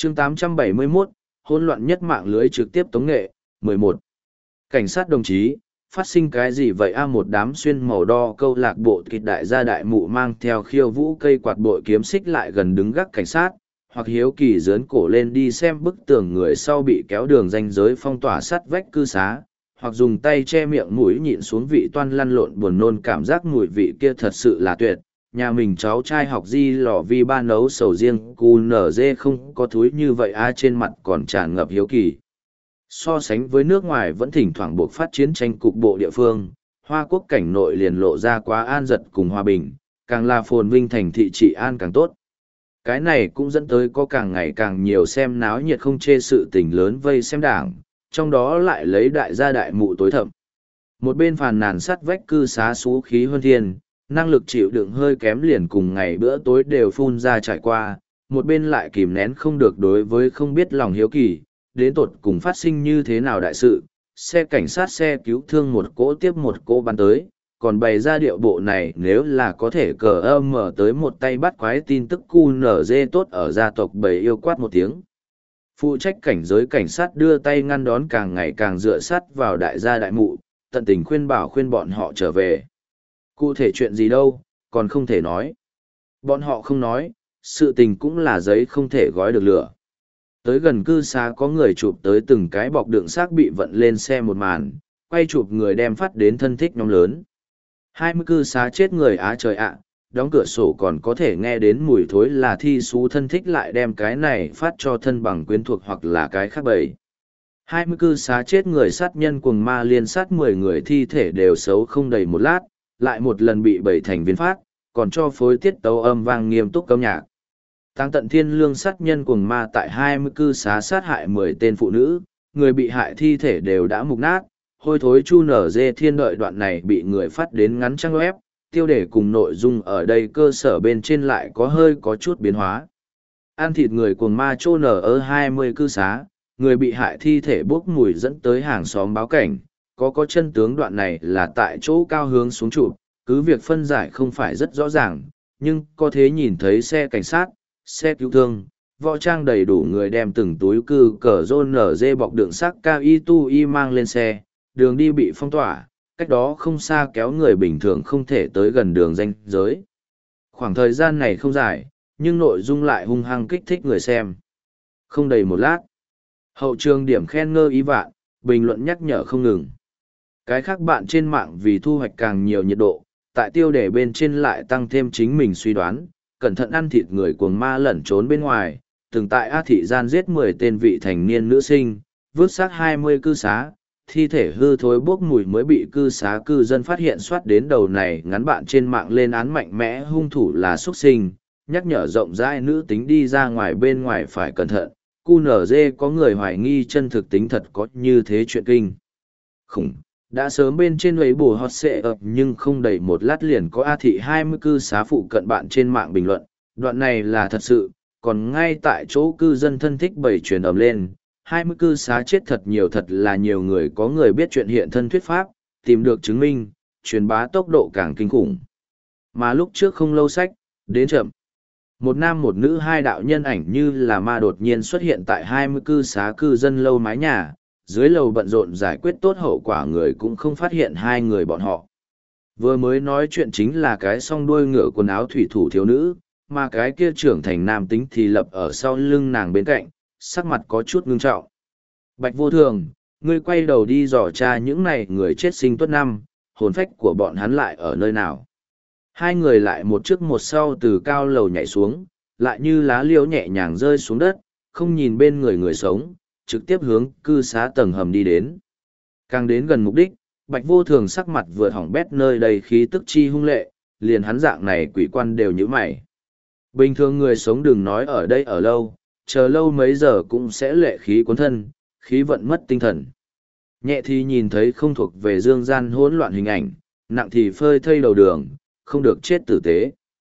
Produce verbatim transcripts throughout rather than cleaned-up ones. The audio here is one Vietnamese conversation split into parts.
chương tám trăm bảy mươi mốt, hỗn loạn nhất mạng lưới trực tiếp tống nghệ, mười một. Cảnh sát đồng chí, phát sinh cái gì vậy a? Một đám xuyên màu đo câu lạc bộ kịch đại gia đại mụ mang theo khiêu vũ cây quạt bội kiếm xích lại gần đứng gác cảnh sát, hoặc hiếu kỳ dướn cổ lên đi xem bức tường người sau bị kéo đường ranh giới phong tỏa sắt vách cư xá, hoặc dùng tay che miệng mũi nhịn xuống vị toan lăn lộn buồn nôn cảm giác mùi vị kia thật sự là tuyệt. Nhà mình cháu trai học di lò vi ba nấu sầu riêng cu nở dê không có thúi như vậy a, trên mặt còn tràn ngập hiếu kỳ. So sánh với nước ngoài vẫn thỉnh thoảng buộc phát chiến tranh cục bộ địa phương, Hoa Quốc cảnh nội liền lộ ra quá an giật cùng hòa bình, càng là phồn vinh thành thị trị an càng tốt. Cái này cũng dẫn tới có càng ngày càng nhiều xem náo nhiệt không chê sự tình lớn vây xem đảng, trong đó lại lấy đại gia đại mụ tối thậm. Một bên phàn nàn sắt vách cư xá xú khí hơn thiên, năng lực chịu đựng hơi kém liền cùng ngày bữa tối đều phun ra trải qua, một bên lại kìm nén không được đối với không biết lòng hiếu kỳ, đến tột cùng phát sinh như thế nào đại sự, xe cảnh sát xe cứu thương một cỗ tiếp một cỗ bắn tới, còn bày ra điệu bộ này nếu là có thể cờ âm mở tới một tay bắt quái tin tức cu nở dê tốt ở gia tộc bầy yêu quát một tiếng. Phụ trách cảnh giới cảnh sát đưa tay ngăn đón càng ngày càng dựa sát vào đại gia đại mụ, tận tình khuyên bảo khuyên bọn họ trở về. Cụ thể chuyện gì đâu, còn không thể nói. Bọn họ không nói, sự tình cũng là giấy không thể gói được lửa. Tới gần cư xá có người chụp tới từng cái bọc đựng xác bị vận lên xe một màn, quay chụp người đem phát đến thân thích nhóm lớn. Hai mươi cư xá chết người á trời ạ, đóng cửa sổ còn có thể nghe đến mùi thối là thi xú thân thích lại đem cái này phát cho thân bằng quyến thuộc hoặc là cái khác bầy. Hai mươi cư xá chết người sát nhân cuồng ma liên sát mười người thi thể đều xấu không đầy một lát, lại một lần bị bảy thành viên phát, còn cho phối tiết tấu âm vang nghiêm túc âm nhạc. Tăng tận thiên lương sát nhân cuồng ma tại hai mươi cư xá sát hại mười tên phụ nữ, người bị hại thi thể đều đã mục nát, hôi thối chu nở dê thiên đợi đoạn này bị người phát đến ngắn trang web, tiêu đề cùng nội dung ở đây cơ sở bên trên lại có hơi có chút biến hóa. Ăn thịt người cuồng ma chô nở ở hai mươi cư xá, người bị hại thi thể bốc mùi dẫn tới hàng xóm báo cảnh, có có chân tướng đoạn này là tại chỗ cao hướng xuống trụ, cứ việc phân giải không phải rất rõ ràng, nhưng có thể nhìn thấy xe cảnh sát, xe cứu thương, võ trang đầy đủ người đem từng túi cư cờ rôn nở dê bọc đựng xác cao y tu y mang lên xe, đường đi bị phong tỏa, cách đó không xa kéo người bình thường không thể tới gần đường ranh giới. Khoảng thời gian này không dài, nhưng nội dung lại hung hăng kích thích người xem. Không đầy một lát, hậu trường điểm khen ngơ ý vạn, bình luận nhắc nhở không ngừng. Cái khác bạn trên mạng vì thu hoạch càng nhiều nhiệt độ, tại tiêu đề bên trên lại tăng thêm chính mình suy đoán, cẩn thận ăn thịt người cuồng ma lẩn trốn bên ngoài, từng tại A thị gian giết mười tên vị thành niên nữ sinh, vứt xác hai mươi cư xá, thi thể hư thối bốc mùi mới bị cư xá cư dân phát hiện soát đến đầu này ngắn bạn trên mạng lên án mạnh mẽ hung thủ là xuất sinh, nhắc nhở rộng rãi nữ tính đi ra ngoài bên ngoài phải cẩn thận, cu nở dê có người hoài nghi chân thực tính thật có như thế chuyện kinh. Khủng, đã sớm bên trên ấy bù hot xệ ập nhưng không đầy một lát liền có A thị hai mươi cư xá phụ cận bạn trên mạng bình luận, đoạn này là thật sự, còn ngay tại chỗ cư dân thân thích bày truyền ầm lên. Hai mươi cư xá chết thật nhiều thật là nhiều người có người biết chuyện hiện thân thuyết pháp, tìm được chứng minh, truyền bá tốc độ càng kinh khủng. Mà lúc trước không lâu sách, đến chậm. Một nam một nữ hai đạo nhân ảnh như là ma đột nhiên xuất hiện tại hai mươi cư xá cư dân lâu mái nhà, dưới lầu bận rộn giải quyết tốt hậu quả người cũng không phát hiện hai người bọn họ. Vừa mới nói chuyện chính là cái song đuôi ngựa quần áo thủy thủ thiếu nữ, mà cái kia trưởng thành nam tính thì lập ở sau lưng nàng bên cạnh, sắc mặt có chút ngưng trọng. Bạch vô thường, ngươi quay đầu đi dò tra những này người chết sinh tuất năm, hồn phách của bọn hắn lại ở nơi nào. Hai người lại một trước một sau từ cao lầu nhảy xuống, lại như lá liễu nhẹ nhàng rơi xuống đất, không nhìn bên người người sống, trực tiếp hướng cư xá tầng hầm đi đến. Càng đến gần mục đích, Bạch vô thường sắc mặt vừa hỏng bét nơi đầy khí tức chi hung lệ, liền hắn dạng này quỷ quan đều như mày. Bình thường người sống đừng nói ở đây ở lâu, chờ lâu mấy giờ cũng sẽ lệ khí cuốn thân, khí vận mất tinh thần. Nhẹ thì nhìn thấy không thuộc về dương gian hỗn loạn hình ảnh, nặng thì phơi thây đầu đường, không được chết tử tế.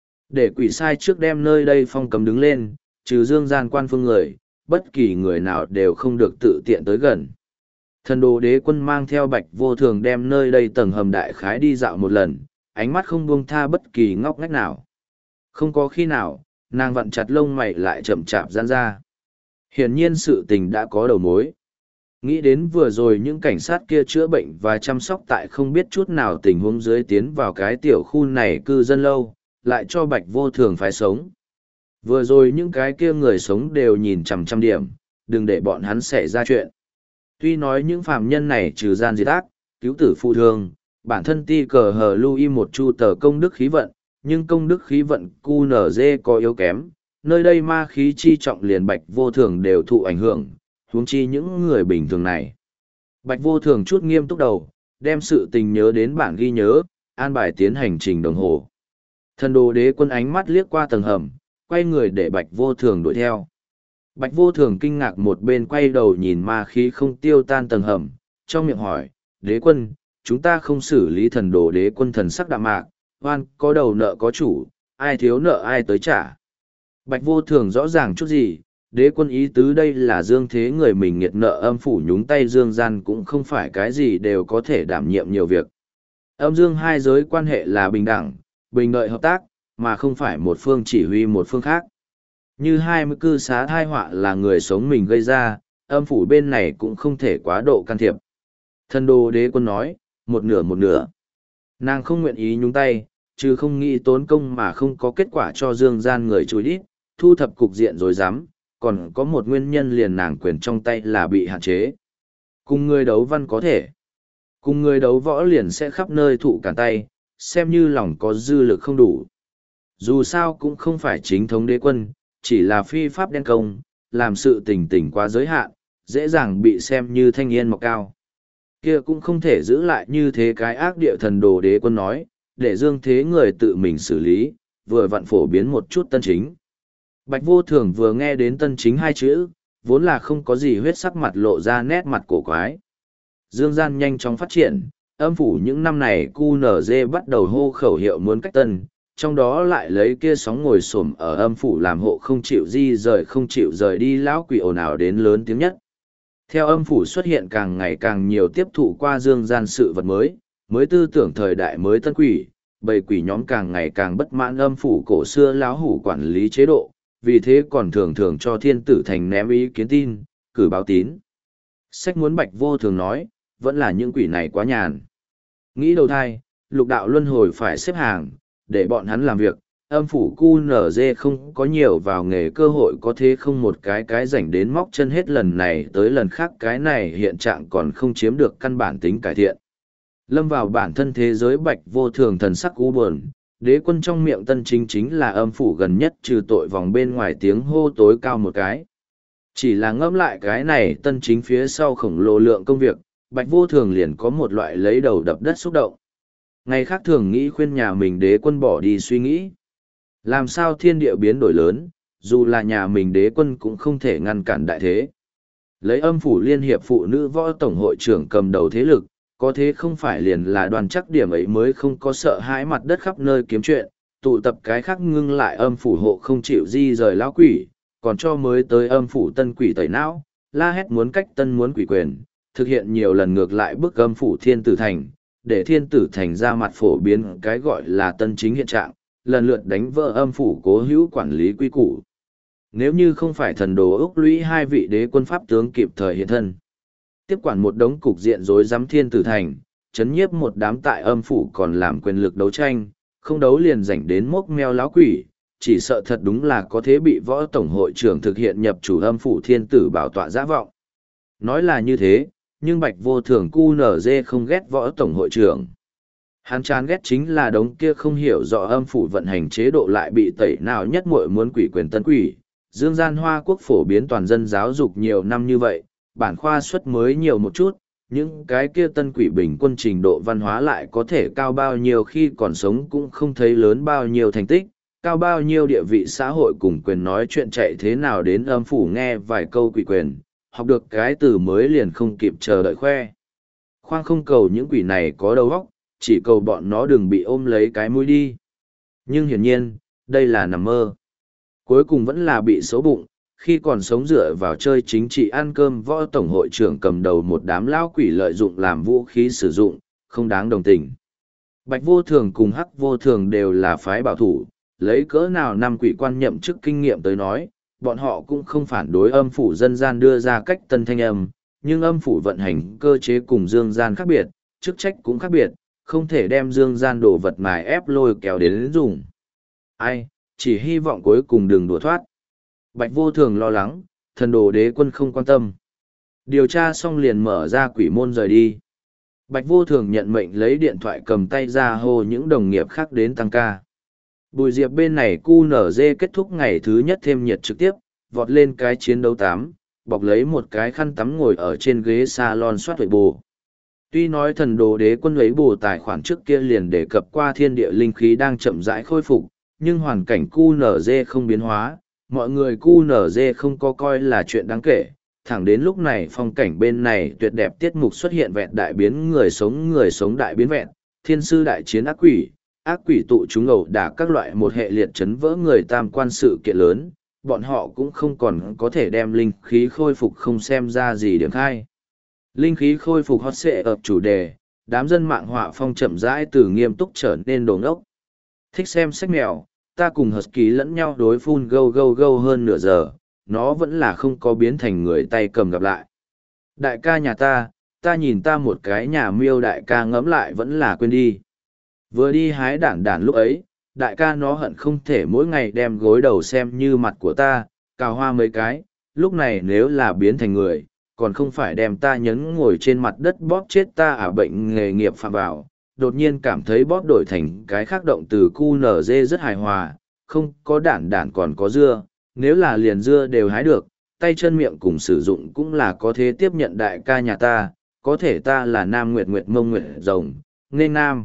Để quỷ sai trước đem nơi đây phong cấm đứng lên, trừ dương gian quan phương người, bất kỳ người nào đều không được tự tiện tới gần. Thần đồ đế quân mang theo Bạch vô thường đem nơi đây tầng hầm đại khái đi dạo một lần, ánh mắt không buông tha bất kỳ ngóc ngách nào. Không có khi nào, nàng vặn chặt lông mày lại chậm chạp giãn ra. Hiển nhiên sự tình đã có đầu mối. Nghĩ đến vừa rồi những cảnh sát kia chữa bệnh và chăm sóc tại không biết chút nào tình huống dưới tiến vào cái tiểu khu này cư dân lâu, lại cho Bạch Vô Thường phải sống. Vừa rồi những cái kia người sống đều nhìn chằm chằm điểm, đừng để bọn hắn xảy ra chuyện. Tuy nói những phạm nhân này trừ gian diệt ác, cứu tử phụ thương, bản thân ti cờ hờ lưu một chu tờ công đức khí vận, nhưng công đức khí vận cu nở dê có yếu kém, nơi đây ma khí chi trọng liền Bạch Vô Thường đều thụ ảnh hưởng, huống chi những người bình thường này. Bạch Vô Thường chút nghiêm túc đầu, đem sự tình nhớ đến bản ghi nhớ, an bài tiến hành trình đồng hồ. Thần đồ đế quân ánh mắt liếc qua tầng hầm, quay người để Bạch Vô Thường đuổi theo. Bạch Vô Thường kinh ngạc một bên quay đầu nhìn ma khí không tiêu tan tầng hầm, trong miệng hỏi, đế quân, chúng ta không xử lý thần đồ đế quân thần sắc đạm mạc, oan có đầu nợ có chủ, ai thiếu nợ ai tới trả. Bạch Vô Thường rõ ràng chút gì, đế quân ý tứ đây là dương thế người mình nghiệt nợ âm phủ nhúng tay dương gian cũng không phải cái gì đều có thể đảm nhiệm nhiều việc. Âm dương hai giới quan hệ là bình đẳng, bình đợi hợp tác, mà không phải một phương chỉ huy một phương khác. Như hai mươi cư xá thai họa là người sống mình gây ra, âm phủ bên này cũng không thể quá độ can thiệp. Thần đồ đế quân nói, một nửa một nửa. Nàng không nguyện ý nhúng tay, chứ không nghĩ tốn công mà không có kết quả cho dương gian người chối đít, thu thập cục diện rồi dám, còn có một nguyên nhân liền nàng quyền trong tay là bị hạn chế. Cùng người đấu văn có thể. Cùng người đấu võ liền sẽ khắp nơi thụ cản tay, xem như lòng có dư lực không đủ. Dù sao cũng không phải chính thống đế quân, chỉ là phi pháp đen công, làm sự tình tình quá giới hạn, dễ dàng bị xem như thanh niên mọc cao. Kia cũng không thể giữ lại như thế cái ác địa thần đồ đế quân nói, để dương thế người tự mình xử lý, vừa vặn phổ biến một chút tân chính. Bạch Vô Thường vừa nghe đến tân chính hai chữ, vốn là không có gì huyết sắc mặt lộ ra nét mặt cổ quái. Dương gian nhanh chóng phát triển, âm phủ những năm này cu nở dê bắt đầu hô khẩu hiệu muốn cách tân, trong đó lại lấy kia sóng ngồi xổm ở âm phủ làm hộ không chịu di rời không chịu rời đi lão quỷ ồn ào đến lớn tiếng nhất. Theo âm phủ xuất hiện càng ngày càng nhiều tiếp thụ qua dương gian sự vật mới, mới tư tưởng thời đại mới tân quỷ, bầy quỷ nhóm càng ngày càng bất mãn âm phủ cổ xưa lão hủ quản lý chế độ, vì thế còn thường thường cho thiên tử thành ném ý kiến tin, cử báo tín. Sách muốn Bạch Vô Thường nói, vẫn là những quỷ này quá nhàn. Nghĩ đầu thai, lục đạo luân hồi phải xếp hàng, để bọn hắn làm việc, âm phủ cu nở dê không có nhiều vào nghề cơ hội có thế không một cái cái rảnh đến móc chân hết lần này tới lần khác cái này hiện trạng còn không chiếm được căn bản tính cải thiện. Lâm vào bản thân thế giới Bạch Vô Thường thần sắc u buồn, đế quân trong miệng tân chính chính là âm phủ gần nhất trừ tội vòng bên ngoài tiếng hô tối cao một cái. Chỉ là ngẫm lại cái này tân chính phía sau khổng lồ lượng công việc, Bạch Vô Thường liền có một loại lấy đầu đập đất xúc động. Ngày khác thường nghĩ khuyên nhà mình đế quân bỏ đi suy nghĩ. Làm sao thiên địa biến đổi lớn, dù là nhà mình đế quân cũng không thể ngăn cản đại thế. Lấy âm phủ liên hiệp phụ nữ võ tổng hội trưởng cầm đầu thế lực, có thế không phải liền là đoàn chắc điểm ấy mới không có sợ hãi mặt đất khắp nơi kiếm chuyện, tụ tập cái khác ngưng lại âm phủ hộ không chịu di rời lão quỷ, còn cho mới tới âm phủ tân quỷ tẩy não, la hét muốn cách tân muốn quỷ quyền, thực hiện nhiều lần ngược lại bức âm phủ thiên tử thành, để thiên tử thành ra mặt phổ biến cái gọi là tân chính hiện trạng, lần lượt đánh vỡ âm phủ cố hữu quản lý quy củ. Nếu như không phải thần đồ úc lũy hai vị đế quân pháp tướng kịp thời hiện thân, tiếp quản một đống cục diện rối rắm thiên tử thành, chấn nhiếp một đám tại âm phủ còn làm quyền lực đấu tranh, không đấu liền rảnh đến mốc meo láo quỷ, chỉ sợ thật đúng là có thế bị võ tổng hội trưởng thực hiện nhập chủ âm phủ thiên tử bảo tọa giã vọng. Nói là như thế, nhưng Bạch Vô Thường cu nở dê không ghét võ tổng hội trưởng. Hắn chán ghét chính là đống kia không hiểu rõ âm phủ vận hành chế độ lại bị tẩy nào nhất muội muốn quỷ quyền tân quỷ. Dương gian Hoa Quốc phổ biến toàn dân giáo dục nhiều năm như vậy, bản khoa suất mới nhiều một chút, những cái kia tân quỷ bình quân trình độ văn hóa lại có thể cao bao nhiêu khi còn sống cũng không thấy lớn bao nhiêu thành tích, cao bao nhiêu địa vị xã hội cùng quyền nói chuyện chạy thế nào đến âm phủ nghe vài câu quỷ quyền, học được cái từ mới liền không kịp chờ đợi khoe. Khoang không cầu những quỷ này có đầu óc, chỉ cầu bọn nó đừng bị ôm lấy cái mũi đi. Nhưng hiển nhiên, đây là nằm mơ. Cuối cùng vẫn là bị xấu bụng, khi còn sống dựa vào chơi chính trị ăn cơm võ tổng hội trưởng cầm đầu một đám lao quỷ lợi dụng làm vũ khí sử dụng, không đáng đồng tình. Bạch Vô Thường cùng Hắc Vô Thường đều là phái bảo thủ, lấy cỡ nào năm quỷ quan nhậm chức kinh nghiệm tới nói, bọn họ cũng không phản đối âm phủ dân gian đưa ra cách tân thanh âm, nhưng âm phủ vận hành cơ chế cùng dương gian khác biệt, chức trách cũng khác biệt, không thể đem dương gian đồ vật mài ép lôi kéo đến dùng. Ai, chỉ hy vọng cuối cùng đừng đùa thoát. Bạch Vô Thường lo lắng, thần đồ đế quân không quan tâm. Điều tra xong liền mở ra quỷ môn rời đi. Bạch Vô Thường nhận mệnh lấy điện thoại cầm tay ra hô những đồng nghiệp khác đến tăng ca. Bùi Diệp bên này cu nở dê kết thúc ngày thứ nhất thêm nhiệt trực tiếp, vọt lên cái chiến đấu tám, bọc lấy một cái khăn tắm ngồi ở trên ghế salon soát huệ bù. Tuy nói thần đồ đế quân lấy bù tài khoản trước kia liền đề cập qua thiên địa linh khí đang chậm rãi khôi phục, nhưng hoàn cảnh cu nở dê không biến hóa, mọi người cu nở dê không có coi là chuyện đáng kể. Thẳng đến lúc này phong cảnh bên này tuyệt đẹp tiết mục xuất hiện vẹn đại biến người sống người sống đại biến vẹn, thiên sư đại chiến ác quỷ, ác quỷ tụ chúng ẩu đả các loại một hệ liệt chấn vỡ người tam quan sự kiện lớn, bọn họ cũng không còn có thể đem linh khí khôi phục không xem ra gì điểm khai. Linh khí khôi phục hot xệ ập chủ đề, đám dân mạng họa phong chậm rãi từ nghiêm túc trở nên đồ ngốc. Thích xem sách mèo, ta cùng Husky lẫn nhau đối phun gâu gâu gâu hơn nửa giờ, nó vẫn là không có biến thành người tay cầm gặp lại. Đại ca nhà ta, ta nhìn ta một cái nhà miêu đại ca ngẫm lại vẫn là quên đi. Vừa đi hái đản đản lúc ấy, đại ca nó hận không thể mỗi ngày đem gối đầu xem như mặt của ta, cào hoa mấy cái, lúc này nếu là biến thành người, còn không phải đem ta nhấn ngồi trên mặt đất bóp chết ta à bệnh nghề nghiệp phạm vào. Đột nhiên cảm thấy bóp đổi thành cái khác động từ cu nở dê rất hài hòa, không có đản đản còn có dưa, nếu là liền dưa đều hái được, tay chân miệng cùng sử dụng cũng là có thể tiếp nhận đại ca nhà ta, có thể ta là nam nguyệt nguyệt mông nguyệt rồng, nên nam.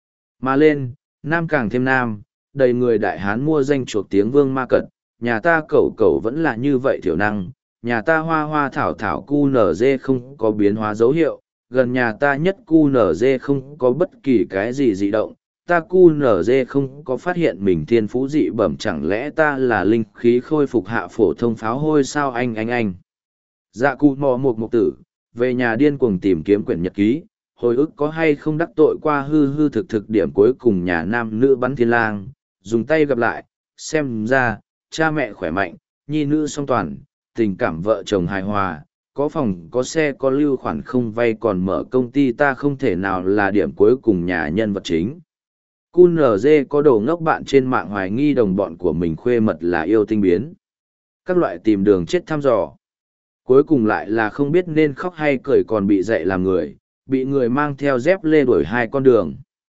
Mà lên, nam càng thêm nam, đầy người đại hán mua danh chuộc tiếng vương ma cật, nhà ta cẩu cẩu vẫn là như vậy thiểu năng, nhà ta hoa hoa thảo thảo cu nở dê không có biến hóa dấu hiệu, gần nhà ta nhất cu nở dê không có bất kỳ cái gì dị động, ta cu nở dê không có phát hiện mình thiên phú dị bẩm, chẳng lẽ ta là linh khí khôi phục hạ phổ thông pháo hôi sao anh anh anh. Dạ cu mò một mục tử, về nhà điên cuồng tìm kiếm quyển nhật ký, hồi ức có hay không đắc tội qua hư hư thực thực điểm cuối cùng nhà nam nữ bắn thiên lang, dùng tay gặp lại, xem ra, cha mẹ khỏe mạnh, nhi nữ song toàn, tình cảm vợ chồng hài hòa, có phòng có xe có lưu khoản không vay còn mở công ty ta không thể nào là điểm cuối cùng nhà nhân vật chính. Cun nờ dê có đồ ngốc bạn trên mạng hoài nghi đồng bọn của mình khuê mật là yêu tinh biến. Các loại tìm đường chết thăm dò. Cuối cùng lại là không biết nên khóc hay cười còn bị dạy làm người, bị người mang theo dép lê đuổi hai con đường.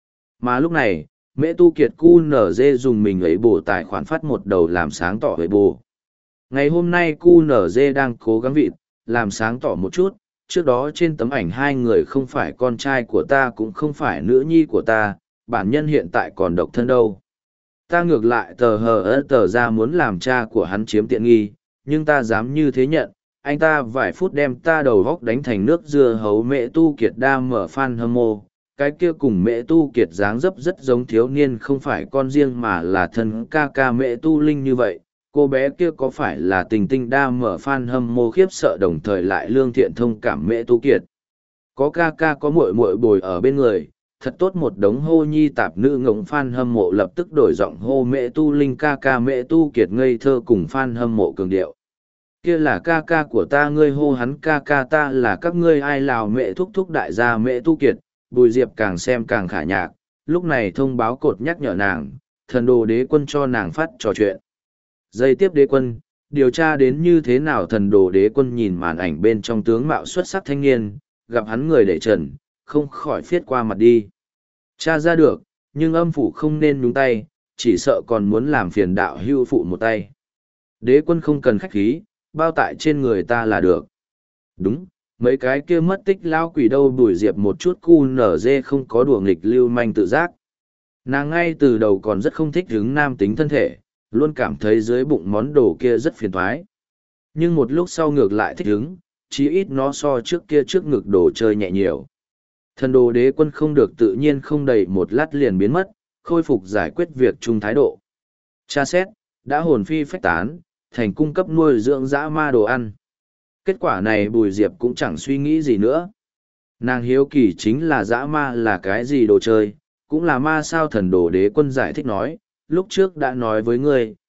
Mà lúc này, Mễ Tu Kiệt Cun nờ dê dùng mình ấy bổ tài khoản phát một đầu làm sáng tỏ với bồ. Ngày hôm nay Cun nờ dê đang cố gắng vịt, làm sáng tỏ một chút, trước đó trên tấm ảnh hai người không phải con trai của ta cũng không phải nữ nhi của ta, bản nhân hiện tại còn độc thân đâu. Ta ngược lại tờ hờ ớt tờ ra muốn làm cha của hắn chiếm tiện nghi, nhưng ta dám như thế nhận, anh ta vài phút đem ta đầu góc đánh thành nước dưa hấu. Mẹ Tu Kiệt đa mở fan hâm mộ, cái kia cùng Mẹ Tu Kiệt dáng dấp rất giống thiếu niên không phải con riêng mà là thân ca ca Mẹ Tu Linh như vậy. Cô bé kia có phải là tình tinh đa mở fan hâm mộ khiếp sợ đồng thời lại lương thiện thông cảm Mẹ Tu Kiệt. Có ca ca có muội muội bồi ở bên người, thật tốt một đống hô nhi tạp nữ ngỗng fan hâm mộ lập tức đổi giọng hô Mẹ Tu Linh ca ca Mẹ Tu Kiệt ngây thơ cùng fan hâm mộ cường điệu. Kia là ca ca của ta, ngươi hô hắn ca ca, ta là các ngươi ai lào Mẹ thúc thúc đại gia Mẹ Tu Kiệt. Bùi Diệp càng xem càng khả nhạc, lúc này thông báo cột nhắc nhở nàng, thần đồ đế quân cho nàng phát trò chuyện. Giây tiếp đế quân, điều tra đến như thế nào? Thần đồ đế quân nhìn màn ảnh bên trong tướng mạo xuất sắc thanh niên, gặp hắn người để trần, không khỏi phiết qua mặt đi. Tra ra được, nhưng âm phủ không nên nhúng tay, chỉ sợ còn muốn làm phiền đạo hưu phụ một tay. Đế quân không cần khách khí, bao tại trên người ta là được. Đúng, mấy cái kia mất tích lao quỷ đâu? Bùi Diệp một chút cu nở dê không có đùa nghịch lưu manh tự giác. Nàng ngay từ đầu còn rất không thích hứng nam tính thân thể, luôn cảm thấy dưới bụng món đồ kia rất phiền thoái. Nhưng một lúc sau ngược lại thích hứng, chí ít nó so trước kia trước ngực đồ chơi nhẹ nhiều. Thần đồ đế quân không được tự nhiên không đầy một lát liền biến mất, khôi phục giải quyết việc chung thái độ. Tra xét, đã hồn phi phách tán, thành cung cấp nuôi dưỡng dã ma đồ ăn. Kết quả này Bùi Diệp cũng chẳng suy nghĩ gì nữa. Nàng hiếu kỳ chính là dã ma là cái gì đồ chơi, cũng là ma sao? Thần đồ đế quân giải thích nói, lúc trước đã nói với ngươi,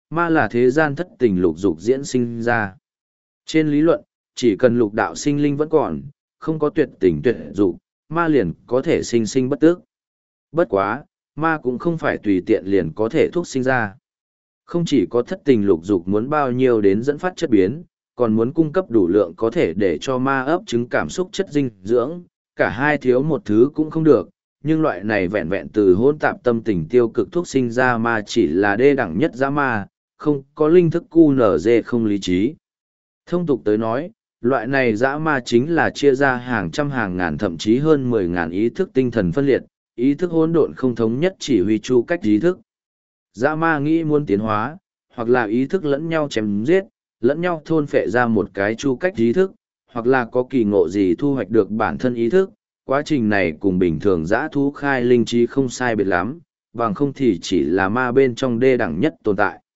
ma là thế gian thất tình lục dục diễn sinh ra. Trên lý luận, chỉ cần lục đạo sinh linh vẫn còn, không có tuyệt tình tuyệt dục, ma liền có thể sinh sinh bất tước. Bất quá, ma cũng không phải tùy tiện liền có thể thuốc sinh ra. Không chỉ có thất tình lục dục muốn bao nhiêu đến dẫn phát chất biến, còn muốn cung cấp đủ lượng có thể để cho ma ấp trứng cảm xúc chất dinh dưỡng, cả hai thiếu một thứ cũng không được, nhưng loại này vẹn vẹn từ hôn tạp tâm tình tiêu cực thuốc sinh ra ma chỉ là đê đẳng nhất dã ma, không có linh thức cu nở dê không lý trí. Thông tục tới nói, loại này dã ma chính là chia ra hàng trăm hàng ngàn thậm chí hơn mười ngàn ý thức tinh thần phân liệt, ý thức hỗn độn không thống nhất chỉ huy chu cách ý thức. Dã ma nghĩ muốn tiến hóa, hoặc là ý thức lẫn nhau chém giết, lẫn nhau thôn phệ ra một cái chu cách ý thức, hoặc là có kỳ ngộ gì thu hoạch được bản thân ý thức. Quá trình này cùng bình thường dã thú khai linh trí không sai biệt lắm, bằng không thì chỉ là ma bên trong đê đẳng nhất tồn tại.